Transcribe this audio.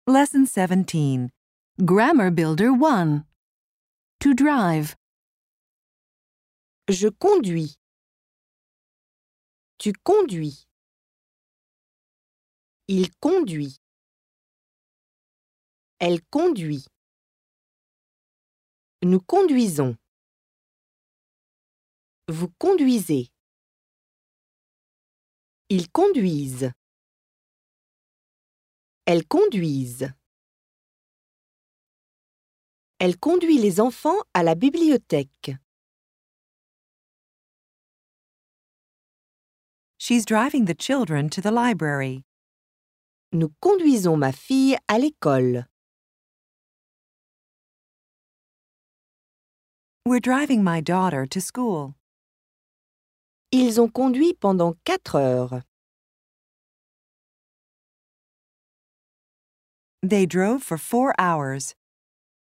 Lesson 17. Grammar Builder 1. To drive. Je conduis. Tu conduis. Il conduit. Elle conduit. Nous conduisons. Vous conduisez. Ils conduisent. Elles conduisent. Elle conduit les enfants à la bibliothèque. She's driving the children to the library. Nous conduisons ma fille à l'école. We're driving my daughter to school. Ils ont conduit pendant 4 heures. They drove for 4 hours.